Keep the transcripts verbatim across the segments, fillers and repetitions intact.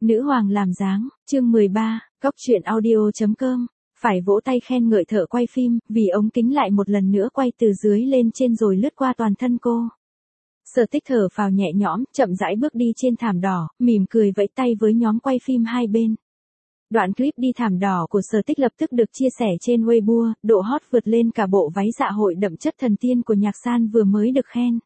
Nữ hoàng làm dáng, chương mười ba, Cóc truyện audio.com. Phải vỗ tay khen ngợi thợ quay phim, vì ống kính lại một lần nữa quay từ dưới lên trên rồi lướt qua toàn thân cô. Sở Tích thở phào nhẹ nhõm, chậm rãi bước đi trên thảm đỏ, mỉm cười vẫy tay với nhóm quay phim hai bên. Đoạn clip đi thảm đỏ của Sở Tích lập tức được chia sẻ trên Weibo, độ hot vượt lên cả bộ váy dạ hội đậm chất thần tiên của Nhạc San vừa mới được khen.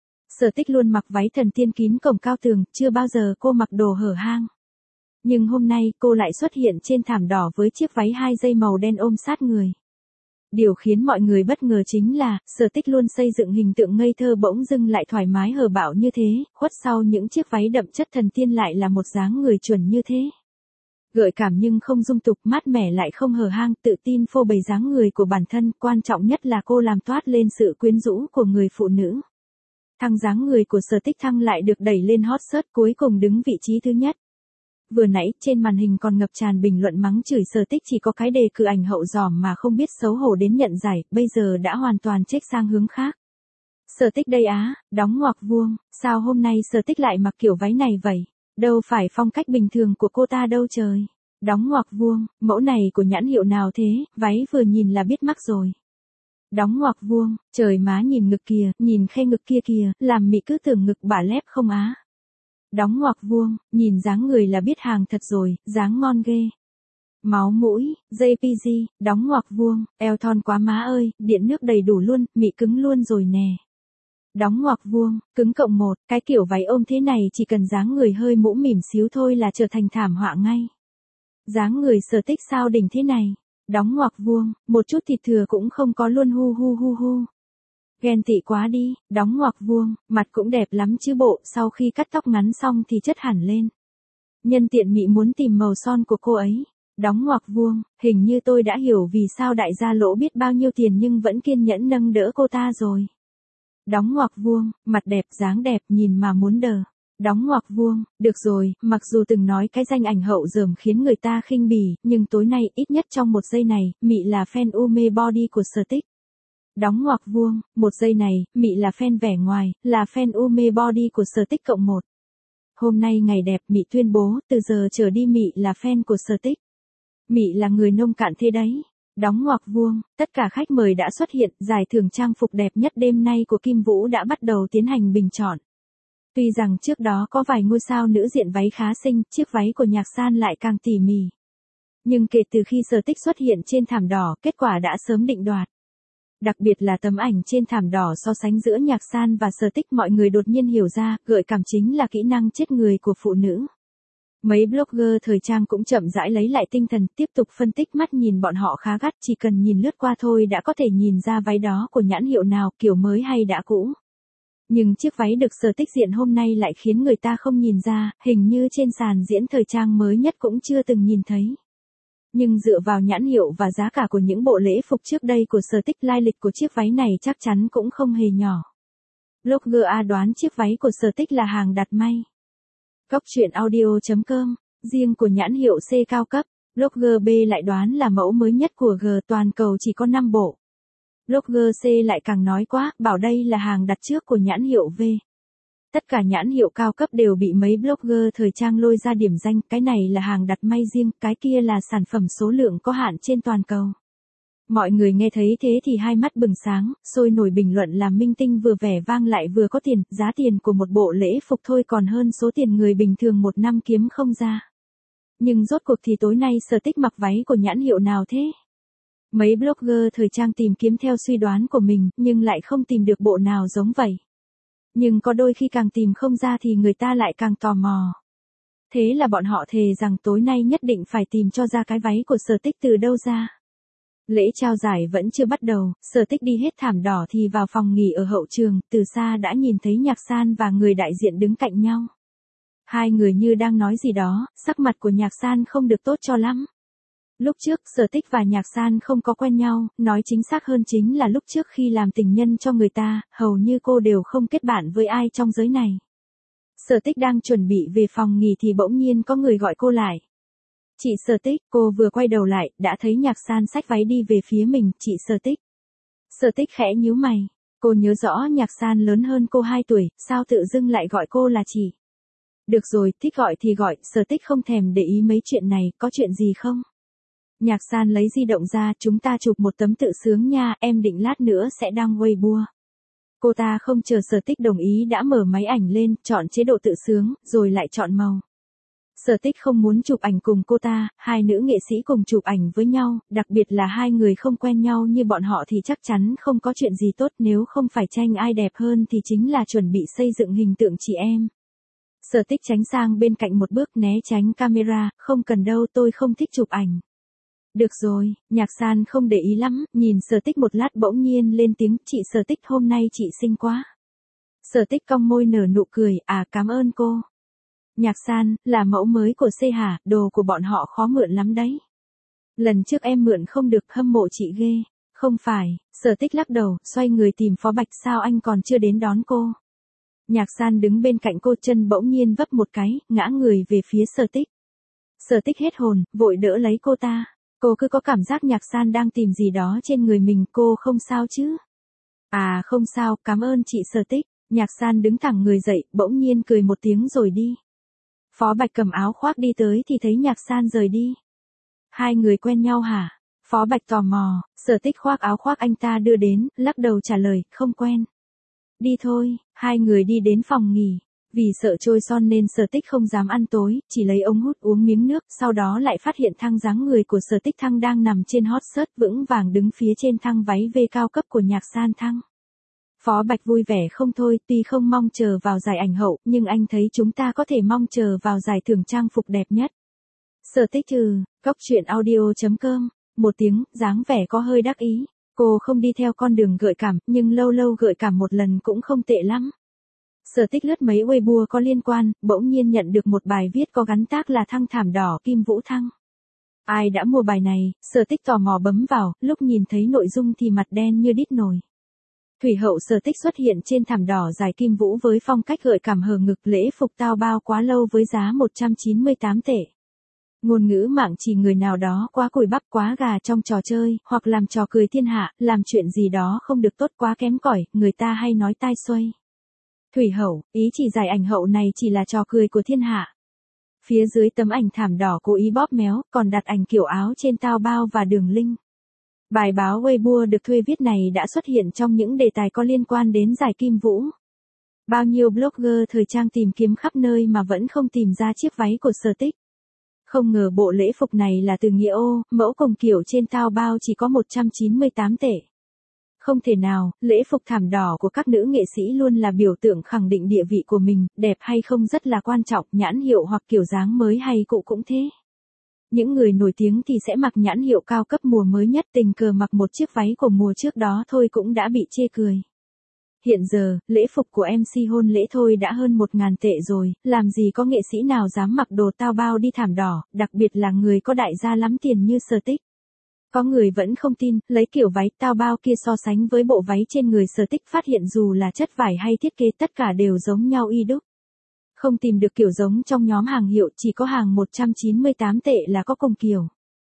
Sở Tích luôn mặc váy thần tiên kín cổng cao tường, chưa bao giờ cô mặc đồ hở hang. Nhưng hôm nay cô lại xuất hiện trên thảm đỏ với chiếc váy hai dây màu đen ôm sát người. Điều khiến mọi người bất ngờ chính là, Sở Tích luôn xây dựng hình tượng ngây thơ bỗng dưng lại thoải mái hở bạo như thế, khuất sau những chiếc váy đậm chất thần tiên lại là một dáng người chuẩn như thế. Gợi cảm nhưng không dung tục, mát mẻ lại không hở hang, tự tin phô bày dáng người của bản thân, quan trọng nhất là cô làm toát lên sự quyến rũ của người phụ nữ. Thăng dáng người của Sở Tích Thăng lại được đẩy lên hot search, cuối cùng đứng vị trí thứ nhất. Vừa nãy, trên màn hình còn ngập tràn bình luận mắng chửi Sở Tích chỉ có cái đề cử ảnh hậu giòm mà không biết xấu hổ đến nhận giải, bây giờ đã hoàn toàn check sang hướng khác. Sở Tích đây á, đóng ngoặc vuông, sao hôm nay Sở Tích lại mặc kiểu váy này vậy? Đâu phải phong cách bình thường của cô ta đâu trời. Đóng ngoặc vuông, mẫu này của nhãn hiệu nào thế, váy vừa nhìn là biết mắc rồi. Đóng ngoặc vuông, trời má nhìn ngực kìa, nhìn khe ngực kia kìa, làm mị cứ tưởng ngực bả lép không á. Đóng ngoặc vuông, nhìn dáng người là biết hàng thật rồi, dáng ngon ghê. Máu mũi, jê pê giê, đóng ngoặc vuông, eo thon quá má ơi, điện nước đầy đủ luôn, mị cứng luôn rồi nè. Đóng ngoặc vuông, cứng cộng một, cái kiểu váy ôm thế này chỉ cần dáng người hơi mũm mỉm xíu thôi là trở thành thảm họa ngay. Dáng người Sở Tích sao đỉnh thế này. Đóng ngoặc vuông, một chút thịt thừa cũng không có luôn hu hu hu hu. Ghen tị quá đi, đóng ngoặc vuông, mặt cũng đẹp lắm chứ bộ, sau khi cắt tóc ngắn xong thì chất hẳn lên. Nhân tiện mị muốn tìm màu son của cô ấy. Đóng ngoặc vuông, hình như tôi đã hiểu vì sao đại gia lỗ biết bao nhiêu tiền nhưng vẫn kiên nhẫn nâng đỡ cô ta rồi. Đóng ngoặc vuông, mặt đẹp, dáng đẹp, nhìn mà muốn đờ. Đóng ngoặc vuông, được rồi, mặc dù từng nói cái danh ảnh hậu dởm khiến người ta khinh bỉ, nhưng tối nay, ít nhất trong một giây này, mị là fan u mê body của Sở Tích. Đóng ngoặc vuông, một giây này, mị là fan vẻ ngoài, là fan u mê body của Sở Tích cộng một. Hôm nay ngày đẹp, mị tuyên bố, từ giờ trở đi mị là fan của Sở Tích. Mị là người nông cạn thế đấy. Đóng ngoặc vuông, tất cả khách mời đã xuất hiện, giải thưởng trang phục đẹp nhất đêm nay của Kim Vũ đã bắt đầu tiến hành bình chọn. Tuy rằng trước đó có vài ngôi sao nữ diện váy khá xinh, chiếc váy của Nhạc San lại càng tỉ mỉ. Nhưng kể từ khi Sở Tích xuất hiện trên thảm đỏ, kết quả đã sớm định đoạt. Đặc biệt là tấm ảnh trên thảm đỏ so sánh giữa Nhạc San và Sở Tích, mọi người đột nhiên hiểu ra, gợi cảm chính là kỹ năng chết người của phụ nữ. Mấy blogger thời trang cũng chậm rãi lấy lại tinh thần, tiếp tục phân tích, mắt nhìn bọn họ khá gắt, chỉ cần nhìn lướt qua thôi đã có thể nhìn ra váy đó của nhãn hiệu nào, kiểu mới hay đã cũ. Nhưng chiếc váy được Sở Tích diện hôm nay lại khiến người ta không nhìn ra, hình như trên sàn diễn thời trang mới nhất cũng chưa từng nhìn thấy. Nhưng dựa vào nhãn hiệu và giá cả của những bộ lễ phục trước đây của Sở Tích, lai lịch của chiếc váy này chắc chắn cũng không hề nhỏ. Blogger A đoán chiếc váy của Sở Tích là hàng đặt may. Cóc truyện audio.com, riêng của nhãn hiệu C cao cấp, blogger B lại đoán là mẫu mới nhất của G, toàn cầu chỉ có năm bộ. Blogger C lại càng nói quá, bảo đây là hàng đặt trước của nhãn hiệu V. Tất cả nhãn hiệu cao cấp đều bị mấy blogger thời trang lôi ra điểm danh, cái này là hàng đặt may riêng, cái kia là sản phẩm số lượng có hạn trên toàn cầu. Mọi người nghe thấy thế thì hai mắt bừng sáng, sôi nổi bình luận làm minh tinh vừa vẻ vang lại vừa có tiền, giá tiền của một bộ lễ phục thôi còn hơn số tiền người bình thường một năm kiếm không ra. Nhưng rốt cuộc thì tối nay Sở Tích mặc váy của nhãn hiệu nào thế? Mấy blogger thời trang tìm kiếm theo suy đoán của mình, nhưng lại không tìm được bộ nào giống vậy. Nhưng có đôi khi càng tìm không ra thì người ta lại càng tò mò. Thế là bọn họ thề rằng tối nay nhất định phải tìm cho ra cái váy của Sở Tích từ đâu ra. Lễ trao giải vẫn chưa bắt đầu, Sở Tích đi hết thảm đỏ thì vào phòng nghỉ ở hậu trường, từ xa đã nhìn thấy Nhạc San và người đại diện đứng cạnh nhau. Hai người như đang nói gì đó, sắc mặt của Nhạc San không được tốt cho lắm. Lúc trước, Sở Tích và Nhạc San không có quen nhau, nói chính xác hơn chính là lúc trước khi làm tình nhân cho người ta, hầu như cô đều không kết bạn với ai trong giới này. Sở Tích đang chuẩn bị về phòng nghỉ thì bỗng nhiên có người gọi cô lại. Chị Sở Tích, cô vừa quay đầu lại, đã thấy Nhạc San xách váy đi về phía mình, chị Sở Tích. Sở Tích khẽ nhíu mày, cô nhớ rõ Nhạc San lớn hơn cô hai tuổi, sao tự dưng lại gọi cô là chị. Được rồi, thích gọi thì gọi, Sở Tích không thèm để ý mấy chuyện này, có chuyện gì không? Nhạc San lấy di động ra, chúng ta chụp một tấm tự sướng nha, em định lát nữa sẽ đăng Weibo. Cô ta không chờ Sở Tích đồng ý đã mở máy ảnh lên, chọn chế độ tự sướng, rồi lại chọn màu. Sở Tích không muốn chụp ảnh cùng cô ta, hai nữ nghệ sĩ cùng chụp ảnh với nhau, đặc biệt là hai người không quen nhau như bọn họ thì chắc chắn không có chuyện gì tốt, nếu không phải tranh ai đẹp hơn thì chính là chuẩn bị xây dựng hình tượng chị em. Sở Tích tránh sang bên cạnh một bước né tránh camera, không cần đâu, tôi không thích chụp ảnh. Được rồi, Nhạc San không để ý lắm, nhìn Sở Tích một lát bỗng nhiên lên tiếng, chị Sở Tích hôm nay chị xinh quá. Sở Tích cong môi nở nụ cười, à cảm ơn cô. Nhạc San, là mẫu mới của C hả, đồ của bọn họ khó mượn lắm đấy. Lần trước em mượn không được, hâm mộ chị ghê. Không phải, Sở Tích lắc đầu, xoay người tìm Phó Bạch, sao anh còn chưa đến đón cô. Nhạc San đứng bên cạnh cô, chân bỗng nhiên vấp một cái, ngã người về phía Sở Tích. Sở Tích hết hồn, vội đỡ lấy cô ta. Cô cứ có cảm giác Nhạc San đang tìm gì đó trên người mình, cô không sao chứ? À không sao, cảm ơn chị Sở Tích. Nhạc San đứng thẳng người dậy, bỗng nhiên cười một tiếng rồi đi. Phó Bạch cầm áo khoác đi tới thì thấy Nhạc San rời đi. Hai người quen nhau hả? Phó Bạch tò mò, Sở Tích khoác áo khoác anh ta đưa đến, lắc đầu trả lời, không quen. Đi thôi, hai người đi đến phòng nghỉ. Vì sợ trôi son nên Sở Tích không dám ăn tối, chỉ lấy ống hút uống miếng nước, sau đó lại phát hiện Thăng dáng người của Sở Tích. Thăng đang nằm trên hot seat vững vàng đứng phía trên Thăng váy V cao cấp của Nhạc San. Thăng. Phó Bạch vui vẻ không thôi, tuy không mong chờ vào giải ảnh hậu, nhưng anh thấy chúng ta có thể mong chờ vào giải thưởng trang phục đẹp nhất. Sở Tích trừ, cóc truyện audio chấm com, một tiếng, dáng vẻ có hơi đắc ý. Cô không đi theo con đường gợi cảm, nhưng lâu lâu gợi cảm một lần cũng không tệ lắm. Sở Tích lướt mấy Weibo có liên quan, bỗng nhiên nhận được một bài viết có gắn tag là Thăng thảm đỏ Kim Vũ Thăng. Ai đã mua bài này, Sở Tích tò mò bấm vào, lúc nhìn thấy nội dung thì mặt đen như đít nồi. Thủy hậu Sở Tích xuất hiện trên thảm đỏ dài Kim Vũ với phong cách gợi cảm hờ ngực, lễ phục tao bao quá lâu với giá một trăm chín mươi tám tệ. Ngôn ngữ mạng chỉ người nào đó quá cùi bắp quá gà trong trò chơi, hoặc làm trò cười thiên hạ, làm chuyện gì đó không được tốt quá kém cỏi, người ta hay nói tai xoay. Thủy hậu, ý chỉ giải ảnh hậu này chỉ là trò cười của thiên hạ. Phía dưới tấm ảnh thảm đỏ cố ý bóp méo, còn đặt ảnh kiểu áo trên tao bao và đường link. Bài báo Weibo được thuê viết này đã xuất hiện trong những đề tài có liên quan đến giải Kim Vũ. Bao nhiêu blogger thời trang tìm kiếm khắp nơi mà vẫn không tìm ra chiếc váy của Sở Tích. Không ngờ bộ lễ phục này là từ Nghĩa Ô, mẫu cùng kiểu trên tao bao chỉ có một trăm chín mươi tám tệ. Không thể nào, lễ phục thảm đỏ của các nữ nghệ sĩ luôn là biểu tượng khẳng định địa vị của mình, đẹp hay không rất là quan trọng, nhãn hiệu hoặc kiểu dáng mới hay cũ cũng thế. Những người nổi tiếng thì sẽ mặc nhãn hiệu cao cấp mùa mới nhất, tình cờ mặc một chiếc váy của mùa trước đó thôi cũng đã bị chê cười. Hiện giờ, lễ phục của em xê hôn lễ thôi đã hơn một ngàn tệ rồi, làm gì có nghệ sĩ nào dám mặc đồ tao bao đi thảm đỏ, đặc biệt là người có đại gia lắm tiền như Sở Tích. Có người vẫn không tin, lấy kiểu váy tao bao kia so sánh với bộ váy trên người Sở Tích, phát hiện dù là chất vải hay thiết kế tất cả đều giống nhau y đúc. Không tìm được kiểu giống trong nhóm hàng hiệu, chỉ có hàng một trăm chín mươi tám tệ là có cùng kiểu.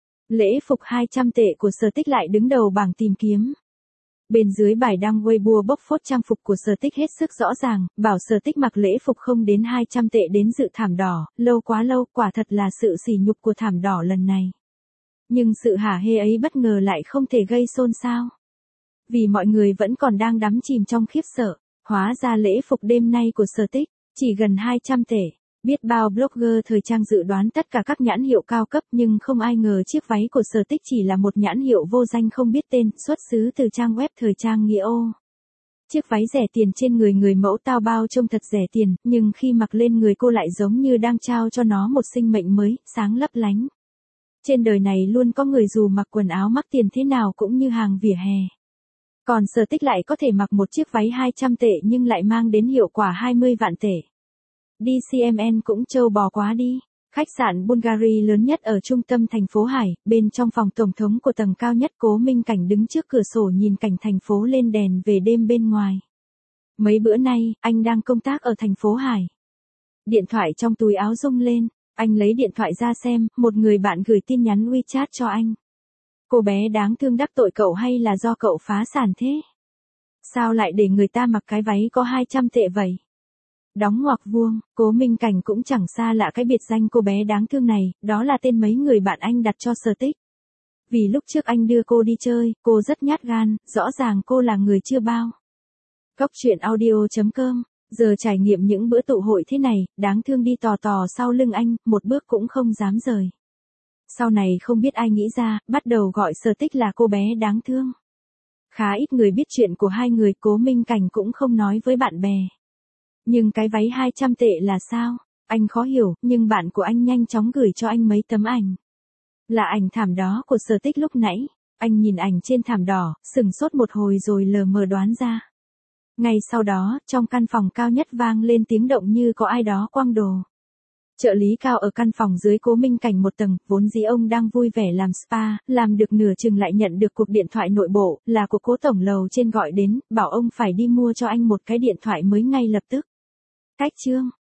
Lễ phục hai trăm tệ của Sở Tích lại đứng đầu bảng tìm kiếm. Bên dưới bài đăng Weibo bóc phốt trang phục của Sở Tích hết sức rõ ràng, bảo Sở Tích mặc lễ phục không đến hai trăm tệ đến dự thảm đỏ, lâu quá lâu, quả thật là sự sỉ nhục của thảm đỏ lần này. Nhưng sự hả hê ấy bất ngờ lại không thể gây xôn xao. Vì mọi người vẫn còn đang đắm chìm trong khiếp sợ, hóa ra lễ phục đêm nay của Sở Tích, chỉ gần hai trăm tệ. Biết bao blogger thời trang dự đoán tất cả các nhãn hiệu cao cấp nhưng không ai ngờ chiếc váy của Sở Tích chỉ là một nhãn hiệu vô danh không biết tên, xuất xứ từ trang web thời trang Nghĩa Ô. Chiếc váy rẻ tiền trên người người mẫu tao bao trông thật rẻ tiền, nhưng khi mặc lên người cô lại giống như đang trao cho nó một sinh mệnh mới, sáng lấp lánh. Trên đời này luôn có người dù mặc quần áo mắc tiền thế nào cũng như hàng vỉa hè. Còn Sở Tích lại có thể mặc một chiếc váy hai trăm tệ nhưng lại mang đến hiệu quả hai mươi vạn tệ. đê xê em en cũng trâu bò quá đi. Khách sạn Bulgari lớn nhất ở trung tâm thành phố Hải, bên trong phòng tổng thống của tầng cao nhất, Cố Minh Cảnh đứng trước cửa sổ nhìn cảnh thành phố lên đèn về đêm bên ngoài. Mấy bữa nay, anh đang công tác ở thành phố Hải. Điện thoại trong túi áo rung lên, anh lấy điện thoại ra xem, một người bạn gửi tin nhắn WeChat cho anh. Cô bé đáng thương đắc tội cậu hay là do cậu phá sản thế? Sao lại để người ta mặc cái váy có hai trăm tệ vậy? Đóng ngoặc vuông, Cố Minh Cảnh cũng chẳng xa lạ cái biệt danh cô bé đáng thương này, đó là tên mấy người bạn anh đặt cho Sở Tích. Vì lúc trước anh đưa cô đi chơi, cô rất nhát gan, rõ ràng cô là người chưa bao. Cóc truyện audio chấm com, giờ trải nghiệm những bữa tụ hội thế này, đáng thương đi tò tò sau lưng anh, một bước cũng không dám rời. Sau này không biết ai nghĩ ra, bắt đầu gọi Sở Tích là cô bé đáng thương. Khá ít người biết chuyện của hai người, Cố Minh Cảnh cũng không nói với bạn bè. Nhưng cái váy hai trăm tệ là sao? Anh khó hiểu, nhưng bạn của anh nhanh chóng gửi cho anh mấy tấm ảnh. Là ảnh thảm đó của Sở Tích lúc nãy. Anh nhìn ảnh trên thảm đỏ, sửng sốt một hồi rồi lờ mờ đoán ra. Ngay sau đó, trong căn phòng cao nhất vang lên tiếng động như có ai đó quăng đồ. Trợ lý Cao ở căn phòng dưới Cố Minh Cảnh một tầng, vốn dĩ ông đang vui vẻ làm spa, làm được nửa chừng lại nhận được cuộc điện thoại nội bộ, là của Cố tổng lầu trên gọi đến, bảo ông phải đi mua cho anh một cái điện thoại mới ngay lập tức. Cách chương.